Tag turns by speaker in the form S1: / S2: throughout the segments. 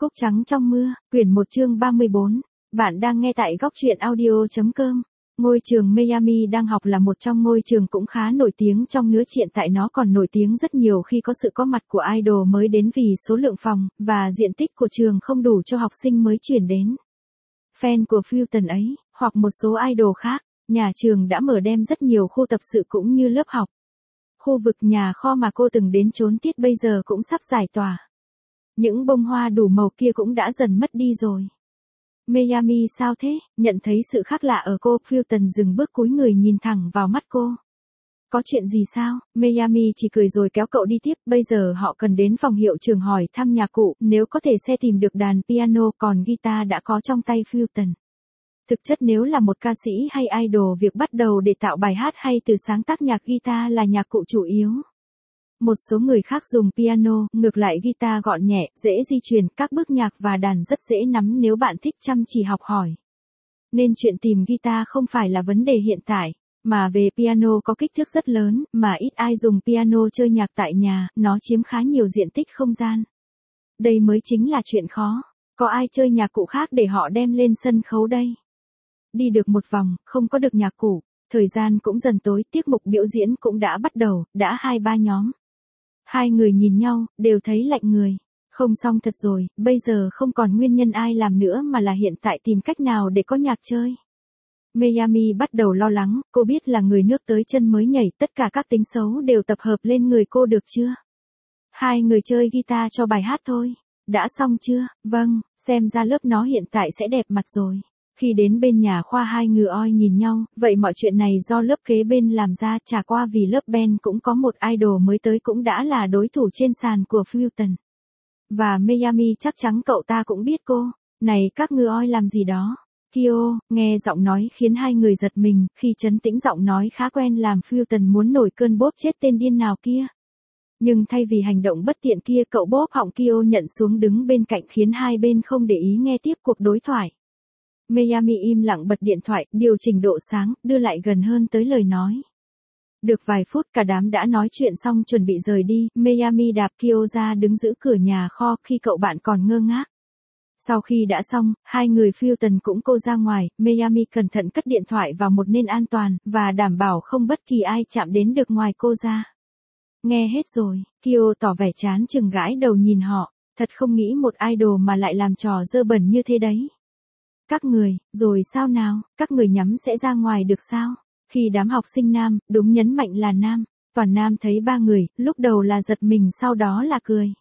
S1: Cúc trắng trong mưa, quyển 1 chương 34. Bạn đang nghe tại góc truyện audio.com. Ngôi trường Miami đang học là một trong ngôi trường cũng khá nổi tiếng trong nước, hiện tại nó còn nổi tiếng rất nhiều khi có sự có mặt của idol mới đến vì số lượng phòng và diện tích của trường không đủ cho học sinh mới chuyển đến. Fan của Fulton ấy, hoặc một số idol khác, nhà trường đã mở đem rất nhiều khu tập sự cũng như lớp học. Khu vực nhà kho mà cô từng đến trốn tiết bây giờ cũng sắp giải tỏa. Những bông hoa đủ màu kia cũng đã dần mất đi rồi. Miami sao thế? Nhận thấy sự khác lạ ở cô, Fulton dừng bước cúi người nhìn thẳng vào mắt cô. Có chuyện gì sao? Miami chỉ cười rồi kéo cậu đi tiếp. Bây giờ họ cần đến phòng hiệu trường hỏi thăm nhạc cụ, nếu có thể sẽ tìm được đàn piano, còn guitar đã có trong tay Fulton. Thực chất nếu là một ca sĩ hay idol, việc bắt đầu để tạo bài hát hay từ sáng tác nhạc, guitar là nhạc cụ chủ yếu. Một số người khác dùng piano, ngược lại guitar gọn nhẹ, dễ di chuyển, các bước nhạc và đàn rất dễ nắm nếu bạn thích chăm chỉ học hỏi. Nên chuyện tìm guitar không phải là vấn đề hiện tại, mà về piano có kích thước rất lớn, mà ít ai dùng piano chơi nhạc tại nhà, nó chiếm khá nhiều diện tích không gian. Đây mới chính là chuyện khó, có ai chơi nhạc cụ khác để họ đem lên sân khấu đây? Đi được một vòng, không có được nhạc cụ, thời gian cũng dần tối, tiết mục biểu diễn cũng đã bắt đầu, đã 2-3 nhóm. Hai người nhìn nhau, đều thấy lạnh người. Không xong thật rồi, bây giờ không còn nguyên nhân ai làm nữa mà là hiện tại tìm cách nào để có nhạc chơi. Miami bắt đầu lo lắng, cô biết là người nước tới chân mới nhảy, tất cả các tính xấu đều tập hợp lên người cô được chưa? Hai người chơi guitar cho bài hát thôi. Đã xong chưa? Vâng, xem ra lớp nó hiện tại sẽ đẹp mặt rồi. Khi đến bên nhà khoa hai người oi nhìn nhau, vậy mọi chuyện này do lớp kế bên làm ra, chả qua vì lớp Ben cũng có một idol mới tới cũng đã là đối thủ trên sàn của Fulton. Và Miami chắc chắn cậu ta cũng biết cô. Này các người oi làm gì đó? Kyo, nghe giọng nói khiến hai người giật mình, khi trấn tĩnh giọng nói khá quen làm Fulton muốn nổi cơn bóp chết tên điên nào kia. Nhưng thay vì hành động bất tiện kia, cậu bóp họng Kyo nhận xuống đứng bên cạnh khiến hai bên không để ý nghe tiếp cuộc đối thoại. Miami im lặng bật điện thoại, điều chỉnh độ sáng, đưa lại gần hơn tới lời nói. Được vài phút cả đám đã nói chuyện xong chuẩn bị rời đi, Miami đạp Kyo ra đứng giữ cửa nhà kho khi cậu bạn còn ngơ ngác. Sau khi đã xong, hai người Fulton cũng cô ra ngoài, Miami cẩn thận cất điện thoại vào một nên an toàn, và đảm bảo không bất kỳ ai chạm đến được ngoài cô ra. Nghe hết rồi, Kyo tỏ vẻ chán chừng gãi đầu nhìn họ, thật không nghĩ một idol mà lại làm trò dơ bẩn như thế đấy. Các người, rồi sao nào, các người nhắm sẽ ra ngoài được sao? Khi đám học sinh nam, đúng nhấn mạnh là nam, toàn nam thấy ba người, lúc đầu là giật mình sau đó là cười.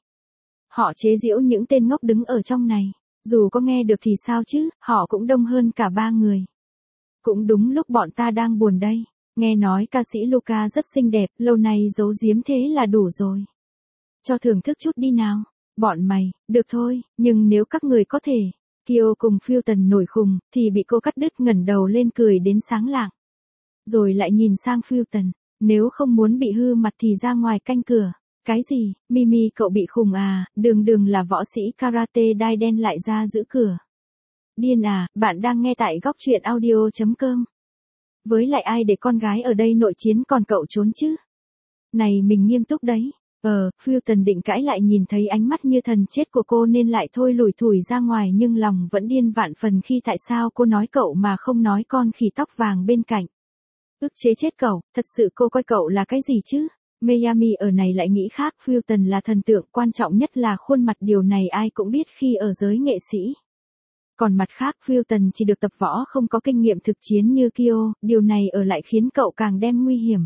S1: Họ chế giễu những tên ngốc đứng ở trong này, dù có nghe được thì sao chứ, họ cũng đông hơn cả ba người. Cũng đúng lúc bọn ta đang buồn đây, nghe nói ca sĩ Luca rất xinh đẹp, lâu nay giấu giếm thế là đủ rồi. Cho thưởng thức chút đi nào, bọn mày, được thôi, nhưng nếu các người có thể. Kyo cùng Fulton nổi khùng, thì bị cô cắt đứt, ngẩng đầu lên cười đến sáng lạng. Rồi lại nhìn sang Fulton, nếu không muốn bị hư mặt thì ra ngoài canh cửa. Cái gì, Mimi cậu bị khùng à, đường là võ sĩ karate đai đen lại ra giữ cửa. Điên à, bạn đang nghe tại góc truyện audio.com. Với lại ai để con gái ở đây nội chiến còn cậu trốn chứ? Này mình nghiêm túc đấy. Fulton định cãi lại, nhìn thấy ánh mắt như thần chết của cô nên lại thôi lủi thủi ra ngoài, nhưng lòng vẫn điên vạn phần khi tại sao cô nói cậu mà không nói con khỉ tóc vàng bên cạnh. Ức chế chết cậu, thật sự cô coi cậu là cái gì chứ? Miami ở này lại nghĩ khác, Fulton là thần tượng, quan trọng nhất là khuôn mặt, điều này ai cũng biết khi ở giới nghệ sĩ. Còn mặt khác, Fulton chỉ được tập võ không có kinh nghiệm thực chiến như Kyo, điều này ở lại khiến cậu càng đem nguy hiểm.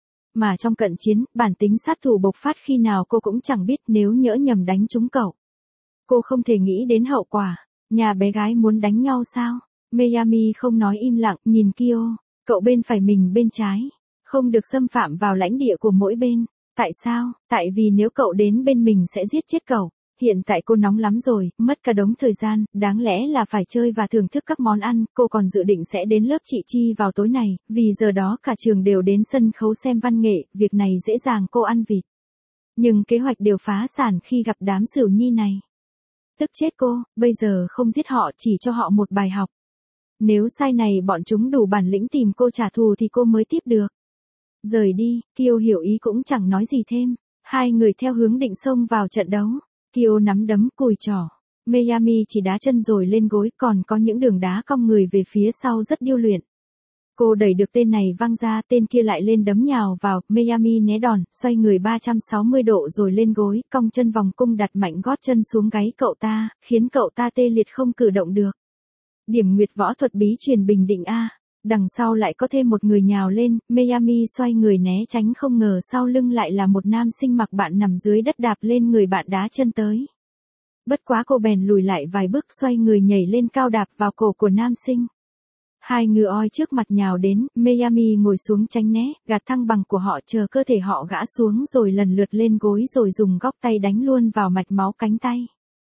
S1: Mà trong cận chiến, bản tính sát thủ bộc phát khi nào cô cũng chẳng biết, nếu nhỡ nhầm đánh trúng cậu. Cô không thể nghĩ đến hậu quả. Nhà bé gái muốn đánh nhau sao? Miami không nói, im lặng, nhìn Kyo. Cậu bên phải mình bên trái. Không được xâm phạm vào lãnh địa của mỗi bên. Tại sao? Tại vì nếu cậu đến bên mình sẽ giết chết cậu. Hiện tại cô nóng lắm rồi, mất cả đống thời gian, đáng lẽ là phải chơi và thưởng thức các món ăn, cô còn dự định sẽ đến lớp chị Chi vào tối này, vì giờ đó cả trường đều đến sân khấu xem văn nghệ, việc này dễ dàng cô ăn vịt. Nhưng kế hoạch đều phá sản khi gặp đám Sửu Nhi này. Tức chết cô, bây giờ không giết họ, chỉ cho họ một bài học. Nếu sai này bọn chúng đủ bản lĩnh tìm cô trả thù thì cô mới tiếp được. Rời đi, Kiều hiểu ý cũng chẳng nói gì thêm, hai người theo hướng định xông vào trận đấu. Kyo nắm đấm cùi trỏ. Miami chỉ đá chân rồi lên gối, còn có những đường đá cong người về phía sau rất điêu luyện. Cô đẩy được tên này văng ra, tên kia lại lên đấm nhào vào, Miami né đòn, xoay người 360 độ rồi lên gối, cong chân vòng cung đặt mạnh gót chân xuống gáy cậu ta, khiến cậu ta tê liệt không cử động được. Điểm nguyệt võ thuật bí truyền bình định A. Đằng sau lại có thêm một người nhào lên, Miami xoay người né tránh, không ngờ sau lưng lại là một nam sinh mặc bạn nằm dưới đất đạp lên người bạn đá chân tới. Bất quá cô bèn lùi lại vài bước, xoay người nhảy lên cao đạp vào cổ của nam sinh. Hai ngựa oi trước mặt nhào đến, Miami ngồi xuống tránh né, gạt thăng bằng của họ, chờ cơ thể họ gã xuống rồi lần lượt lên gối rồi dùng góc tay đánh luôn vào mạch máu cánh tay.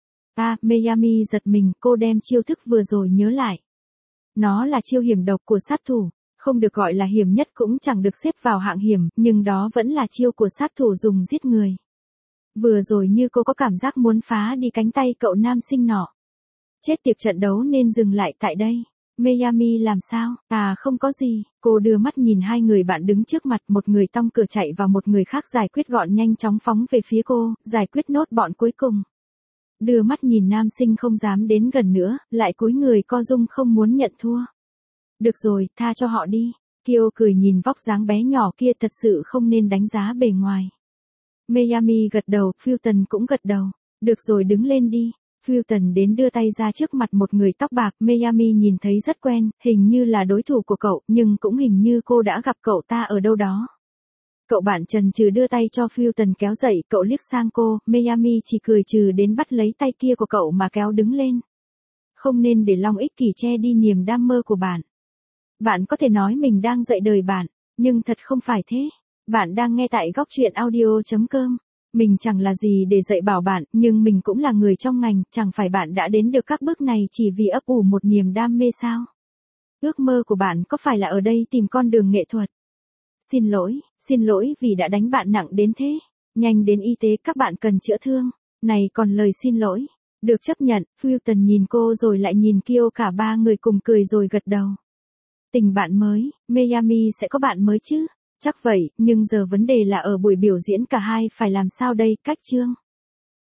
S1: Miami giật mình, cô đem chiêu thức vừa rồi nhớ lại. Nó là chiêu hiểm độc của sát thủ, không được gọi là hiểm nhất cũng chẳng được xếp vào hạng hiểm, nhưng đó vẫn là chiêu của sát thủ dùng giết người. Vừa rồi như cô có cảm giác muốn phá đi cánh tay cậu nam sinh nọ. Chết tiệt, trận đấu nên dừng lại tại đây. Miami làm sao? Không có gì. Cô đưa mắt nhìn hai người bạn đứng trước mặt, một người tông cửa chạy và một người khác giải quyết gọn nhanh chóng phóng về phía cô, giải quyết nốt bọn cuối cùng. Đưa mắt nhìn nam sinh không dám đến gần nữa, lại cúi người co rung không muốn nhận thua. Được rồi, tha cho họ đi. Kyo cười nhìn vóc dáng bé nhỏ kia, thật sự không nên đánh giá bề ngoài. Miami gật đầu, Fulton cũng gật đầu. Được rồi, đứng lên đi. Fulton đến đưa tay ra trước mặt một người tóc bạc, Miami nhìn thấy rất quen, hình như là đối thủ của cậu, nhưng cũng hình như cô đã gặp cậu ta ở đâu đó. Cậu bạn chần chừ đưa tay cho Fulton kéo dậy, cậu liếc sang cô, Miami chỉ cười trừ đến bắt lấy tay kia của cậu mà kéo đứng lên. Không nên để lòng ích kỷ che đi niềm đam mơ của bạn. Bạn có thể nói mình đang dạy đời bạn, nhưng thật không phải thế. Bạn đang nghe tại góc truyện audio.com. Mình chẳng là gì để dạy bảo bạn, nhưng mình cũng là người trong ngành, chẳng phải bạn đã đến được các bước này chỉ vì ấp ủ một niềm đam mê sao? Ước mơ của bạn có phải là ở đây tìm con đường nghệ thuật? Xin lỗi vì đã đánh bạn nặng đến thế. Nhanh đến y tế, các bạn cần chữa thương. Này còn lời xin lỗi. Được chấp nhận, Fulton nhìn cô rồi lại nhìn Kyo, cả ba người cùng cười rồi gật đầu. Tình bạn mới, Miami sẽ có bạn mới chứ? Chắc vậy, nhưng giờ vấn đề là ở buổi biểu diễn cả hai phải làm sao đây, cách chương.